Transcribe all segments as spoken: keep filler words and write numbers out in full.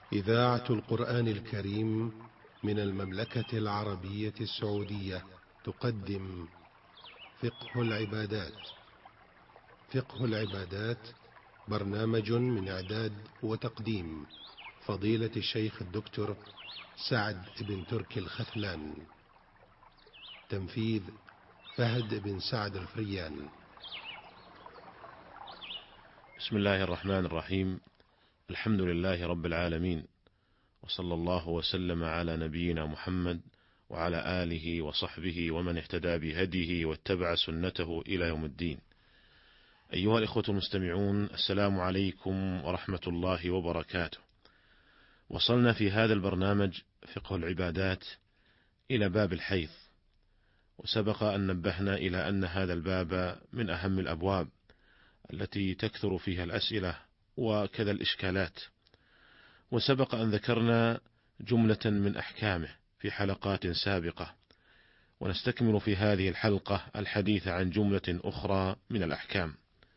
إذاعة القرآن الكريم من المملكة العربية السعودية تقدم فقه العبادات. فقه العبادات برنامج من إعداد وتقديم فضيلة الشيخ الدكتور سعد بن تركي الختلان. تنفيذ فهد بن سعد الفريان. بسم الله الرحمن الرحيم. الحمد لله رب العالمين، وصلى الله وسلم على نبينا محمد وعلى آله وصحبه ومن اهتدى بهديه واتبع سنته إلى يوم الدين. أيها الإخوة المستمعون، السلام عليكم ورحمة الله وبركاته. وصلنا في هذا البرنامج فقه العبادات إلى باب الحيض، وسبق أن نبهنا إلى أن هذا الباب من أهم الأبواب التي تكثر فيها الأسئلة وكذا الإشكالات، وسبق أن ذكرنا جملة من أحكامه في حلقات سابقة، ونستكمل في هذه الحلقة الحديث عن جملة أخرى من الأحكام.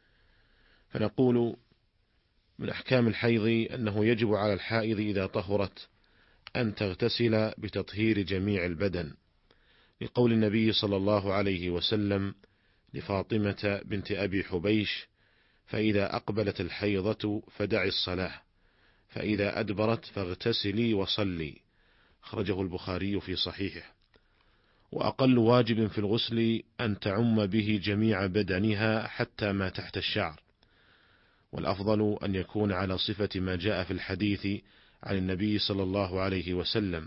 فنقول من أحكام الحيض أنه يجب على الحائض إذا طهرت أن تغتسل بتطهير جميع البدن، لقول النبي صلى الله عليه وسلم لفاطمة بنت أبي حبيش: فإذا أقبلت الحيضة فدعي الصلاة، فإذا أدبرت فاغتسلي وصلي. أخرجه البخاري في صحيحه. وأقل واجب في الغسل أن تعم به جميع بدنها حتى ما تحت الشعر، والأفضل أن يكون على صفة ما جاء في الحديث عن النبي صلى الله عليه وسلم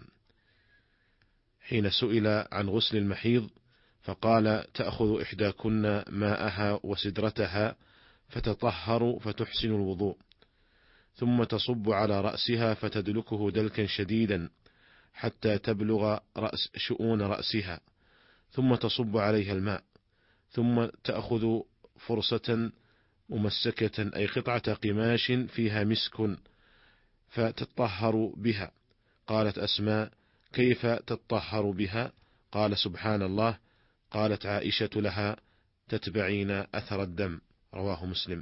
حين سئل عن غسل المحيض فقال: تأخذ إحداكن ماءها وسدرتها فتطهر فتحسن الوضوء، ثم تصب على رأسها فتدلكه دلكا شديدا حتى تبلغ رأس شؤون رأسها، ثم تصب عليها الماء، ثم تأخذ فرصة ممسكة أي قطعة قماش فيها مسك فتطهر بها. قالت أسماء: كيف تطهر بها؟ قال: سبحان الله. قالت عائشة لها: تتبعين أثر الدم. رواه مسلم.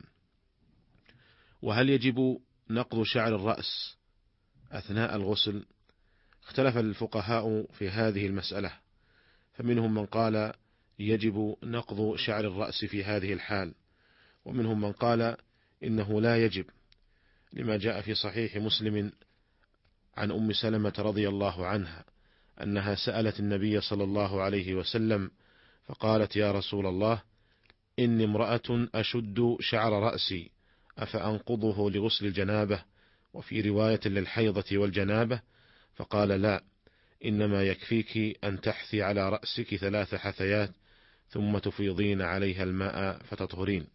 وهل يجب نقض شعر الرأس أثناء الغسل؟ اختلف الفقهاء في هذه المسألة، فمنهم من قال يجب نقض شعر الرأس في هذه الحال، ومنهم من قال إنه لا يجب، لما جاء في صحيح مسلم عن أم سلمة رضي الله عنها أنها سألت النبي صلى الله عليه وسلم فقالت: يا رسول الله، إني امرأة أشد شعر رأسي، أفأنقضه لغسل الجنابة؟ وفي رواية للحيضة والجنابة، فقال: لا، إنما يكفيك أن تحثي على رأسك ثلاث حثيات ثم تفيضين عليها الماء فتطهرين.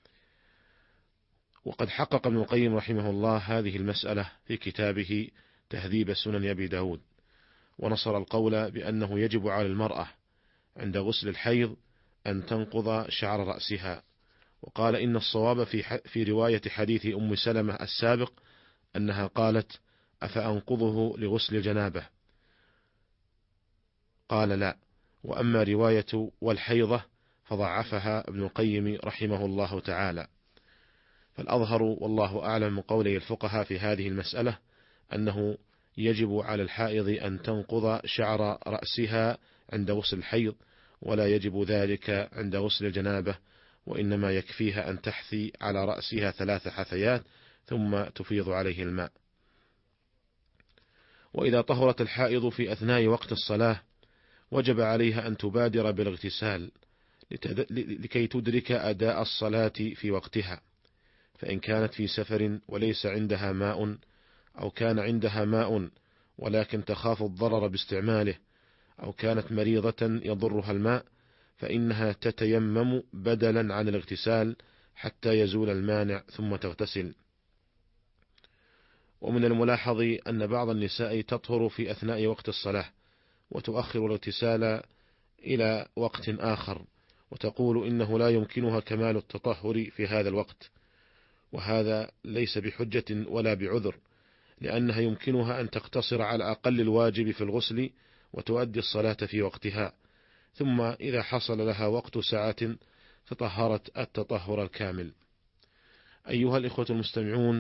وقد حقق ابن القيم رحمه الله هذه المسألة في كتابه تهذيب سنن أبي داود، ونصر القول بأنه يجب على المرأة عند غسل الحيض أن تنقض شعر رأسها، وقال إن الصواب في, في رواية حديث أم سلمة السابق أنها قالت: أفأنقضه لغسل الجنابة؟ قال: لا. وأما رواية والحيضة فضعفها ابن القيم رحمه الله تعالى. فالأظهر والله أعلم من قولي الفقهاء في هذه المسألة أنه يجب على الحائض أن تنقض شعر رأسها عند غسل الحيض، ولا يجب ذلك عند غسل الجنابة، وإنما يكفيها أن تحثي على رأسها ثلاث حثيات ثم تفيض عليه الماء. وإذا طهرت الحائض في أثناء وقت الصلاة وجب عليها أن تبادر بالاغتسال لكي تدرك أداء الصلاة في وقتها، فإن كانت في سفر وليس عندها ماء، أو كان عندها ماء ولكن تخاف الضرر باستعماله، أو كانت مريضة يضرها الماء، فإنها تتيمم بدلا عن الاغتسال حتى يزول المانع ثم تغتسل. ومن الملاحظ أن بعض النساء تطهر في أثناء وقت الصلاة وتؤخر الاغتسال إلى وقت آخر، وتقول إنه لا يمكنها كمال التطهر في هذا الوقت، وهذا ليس بحجة ولا بعذر، لأنها يمكنها أن تقتصر على أقل الواجب في الغسل وتؤدي الصلاة في وقتها، ثم إذا حصل لها وقت ساعة تطهرت التطهر الكامل. أيها الإخوة المستمعون،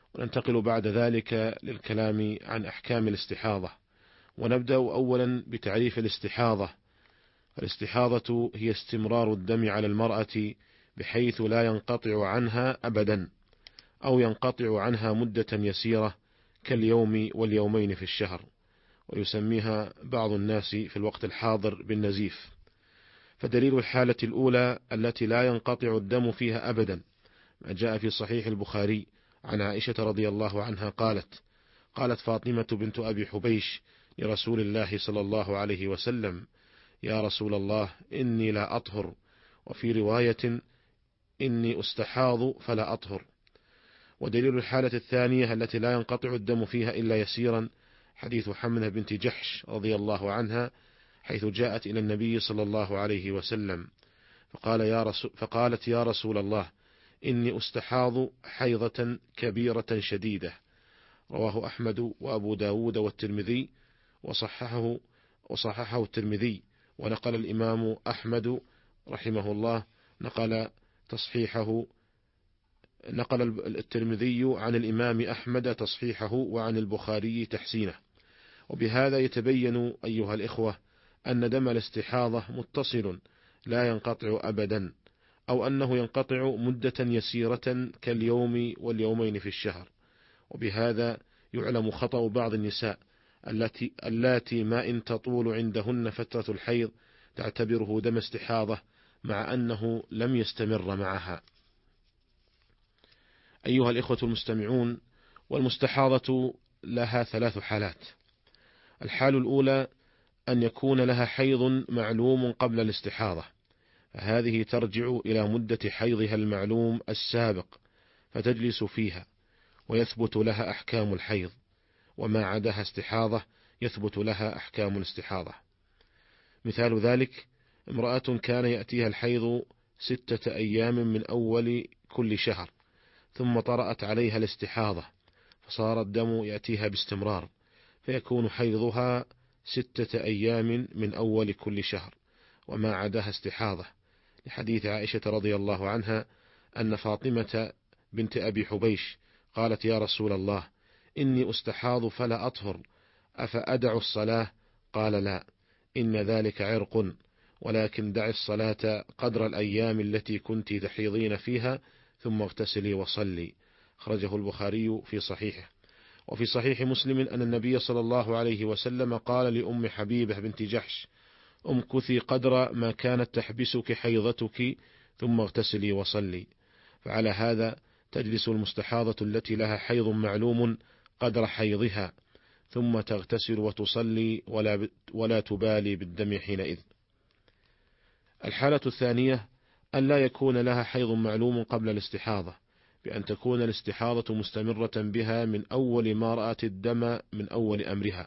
وننتقل بعد ذلك للكلام عن أحكام الاستحاضة. ونبدأ أولا بتعريف الاستحاضة. الاستحاضة هي استمرار الدم على المرأة بحيث لا ينقطع عنها أبدا، أو ينقطع عنها مدة يسيرة كاليوم واليومين في الشهر، ويسميها بعض الناس في الوقت الحاضر بالنزيف. فدليل الحالة الأولى التي لا ينقطع الدم فيها أبدا ما جاء في صحيح البخاري عن عائشة رضي الله عنها قالت: قالت فاطمة بنت أبي حبيش لرسول الله صلى الله عليه وسلم: يا رسول الله، إني لا أطهر، وفي رواية: إني أستحاض فلا أطهر. ودليل الحالة الثانية التي لا ينقطع الدم فيها إلا يسيرا حديث حمنة بنت جحش رضي الله عنها، حيث جاءت إلى النبي صلى الله عليه وسلم فقال يا رسول فقالت: يا رسول الله، إني أستحاض حيضة كبيرة شديدة. رواه أحمد وأبو داود والترمذي، وصححه وصححه الترمذي. ونقل الإمام أحمد رحمه الله نقل تصحيحه نقل الترمذي عن الإمام أحمد تصحيحه، وعن البخاري تحسينه. وبهذا يتبين أيها الإخوة أن دم الاستحاضة متصل لا ينقطع أبدا، أو أنه ينقطع مدة يسيرة كاليوم واليومين في الشهر. وبهذا يعلم خطأ بعض النساء التي اللاتي ما إن تطول عندهن فترة الحيض تعتبره دم استحاضة، مع أنه لم يستمر معها. أيها الإخوة المستمعون، والمستحاضة لها ثلاث حالات. الحال الأولى أن يكون لها حيض معلوم قبل الاستحاضة، فهذه ترجع إلى مدة حيضها المعلوم السابق فتجلس فيها ويثبت لها أحكام الحيض، وما عداها استحاضة يثبت لها أحكام الاستحاضة. مثال ذلك: امرأة كان يأتيها الحيض ستة أيام من أول كل شهر، ثم طرأت عليها الاستحاضة فصار الدم يأتيها باستمرار، فيكون حيضها ستة أيام من أول كل شهر، وما عداها استحاضة، لحديث عائشة رضي الله عنها أن فاطمة بنت أبي حبيش قالت: يا رسول الله، إني أستحاض فلا أطهر، أفأدع الصلاة؟ قال: لا، إن ذلك عرق، ولكن دع الصلاة قدر الأيام التي كنت تحيضين فيها، ثم اغتسلي وصلي. خرجه البخاري في صحيحه. وفي صحيح مسلم أن النبي صلى الله عليه وسلم قال لأم حبيبة بنت جحش: امكثي قدر ما كانت تحبسك حيضتك، ثم اغتسلي وصلي. فعلى هذا تجلس المستحاضة التي لها حيض معلوم قدر حيضها، ثم تغتسل وتصلي ولا, ولا تبالي بالدم حينئذ. الحالة الثانية أن لا يكون لها حيض معلوم قبل الاستحاضة، بأن تكون الاستحاضة مستمرة بها من أول ما رأت الدم من أول أمرها،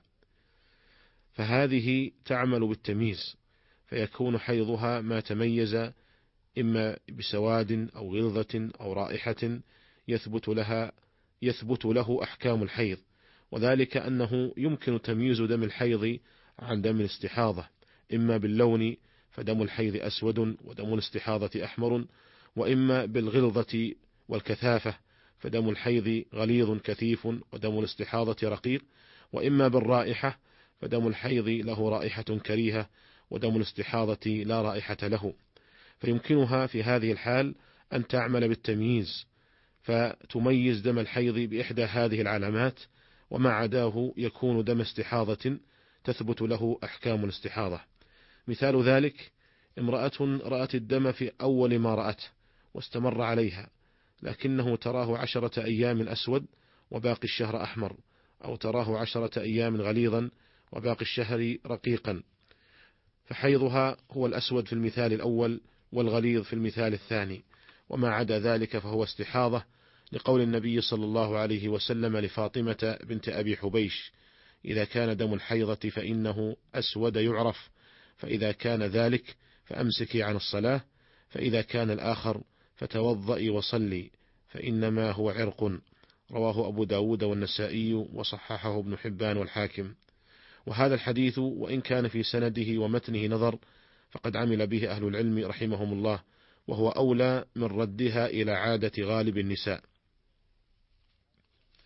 فهذه تعمل بالتمييز، فيكون حيضها ما تميز إما بسواد أو غلظة أو رائحة يثبت لها يثبت له أحكام الحيض، وذلك أنه يمكن تمييز دم الحيض عن دم الاستحاضة، إما باللون فدم الحيض أسود ودم الاستحاضة أحمر، وإما بالغلظة والكثافة فدم الحيض غليظ كثيف ودم الاستحاضة رقيق، وإما بالرائحة فدم الحيض له رائحة كريهة ودم الاستحاضة لا رائحة له. فيمكنها في هذه الحال أن تعمل بالتمييز، فتميز دم الحيض بإحدى هذه العلامات، وما عداه يكون دم استحاضة تثبت له أحكام الاستحاضة. مثال ذلك: امرأة رأت الدم في أول ما رأته واستمر عليها، لكنه تراه عشرة أيام أسود وباقي الشهر أحمر، أو تراه عشرة أيام غليظا وباقي الشهر رقيقا، فحيضها هو الأسود في المثال الأول والغليظ في المثال الثاني، وما عدا ذلك فهو استحاضة، لقول النبي صلى الله عليه وسلم لفاطمة بنت أبي حبيش: إذا كان دم الحيضة فإنه أسود يعرف، فإذا كان ذلك فأمسكي عن الصلاة، فإذا كان الآخر فتوضئي وصلي، فإنما هو عرق. رواه أبو داود والنسائي، وصححه ابن حبان والحاكم. وهذا الحديث وإن كان في سنده ومتنه نظر، فقد عمل به أهل العلم رحمهم الله، وهو أولى من ردها إلى عادة غالب النساء.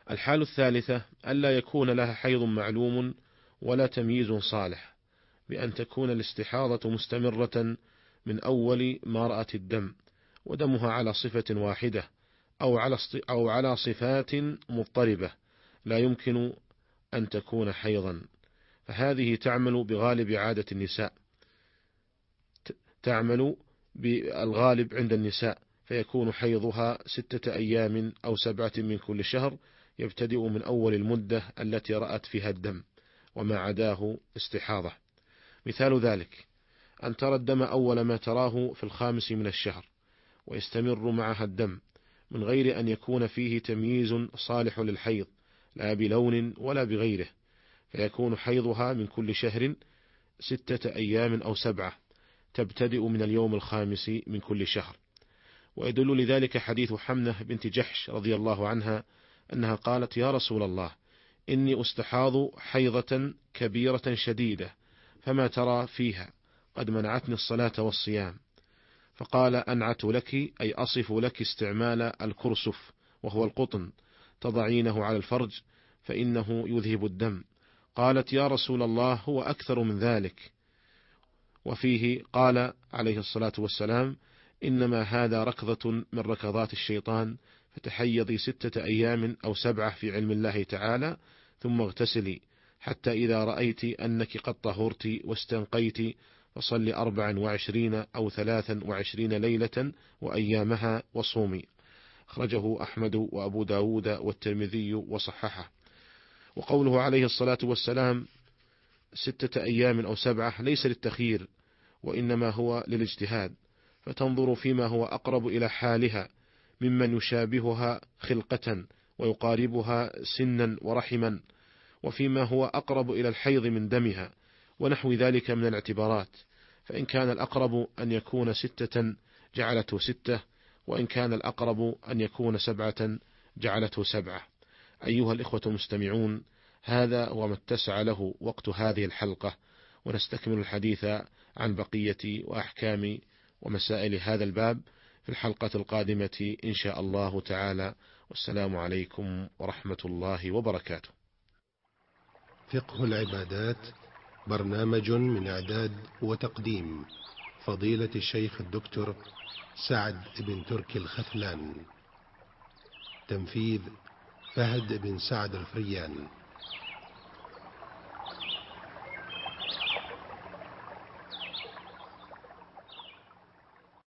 الحال الثالثة ألا يكون لها حيض معلوم ولا تمييز صالح، بأن تكون الاستحاضة مستمرة من أول ما رأت الدم، ودمها على صفة واحدة أو على أو على صفات مضطربة لا يمكن أن تكون حيضا، فهذه تعمل بغالب عادة النساء، تعمل بالغالب عند النساء، فيكون حيضها ستة أيام أو سبعة من كل شهر، يبتدئ من أول المدة التي رأت فيها الدم، وما عداه استحاضة. مثال ذلك أن ترى الدم أول ما تراه في الخامس من الشهر، ويستمر معها الدم من غير أن يكون فيه تمييز صالح للحيض لا بلون ولا بغيره، فيكون حيضها من كل شهر ستة أيام أو سبعة، تبتدئ من اليوم الخامس من كل شهر. ويدل لذلك حديث حمنة بنت جحش رضي الله عنها أنها قالت: يا رسول الله، إني أستحاض حيضة كبيرة شديدة، فما ترى فيها؟ قد منعتني الصلاة والصيام. فقال: أنعت لك، أي أصف لك استعمال الكرسف، وهو القطن، تضعينه على الفرج فإنه يذهب الدم. قالت: يا رسول الله، هو أكثر من ذلك. وفيه قال عليه الصلاة والسلام: إنما هذا ركضة من ركضات الشيطان، فتحيضي ستة أيام أو سبعة في علم الله تعالى، ثم اغتسلي حتى إذا رأيت أنك قد طهرت واستنقيت، فصل أربعا وعشرين أو ثلاثا وعشرين ليلة وأيامها وصومي. أخرجه أحمد وأبو داود والترمذي وصححه. وقوله عليه الصلاة والسلام ستة أيام أو سبعة ليس للتخيير، وإنما هو للاجتهاد، فتنظر فيما هو أقرب إلى حالها ممن يشابهها خلقة ويقاربها سنا ورحما، وفيما هو أقرب إلى الحيض من دمها، ونحو ذلك من الاعتبارات. فإن كان الأقرب أن يكون ستة جعلته ستة، وإن كان الأقرب أن يكون سبعة جعلته سبعة. أيها الإخوة المستمعون، هذا وما اتسع له وقت هذه الحلقة، ونستكمل الحديث عن بقية وأحكام ومسائل هذا الباب في الحلقة القادمة إن شاء الله تعالى. والسلام عليكم ورحمة الله وبركاته. فقه العبادات، برنامج من إعداد وتقديم فضيلة الشيخ الدكتور سعد بن تركي الخثلان، تنفيذ فهد بن سعد الفريان.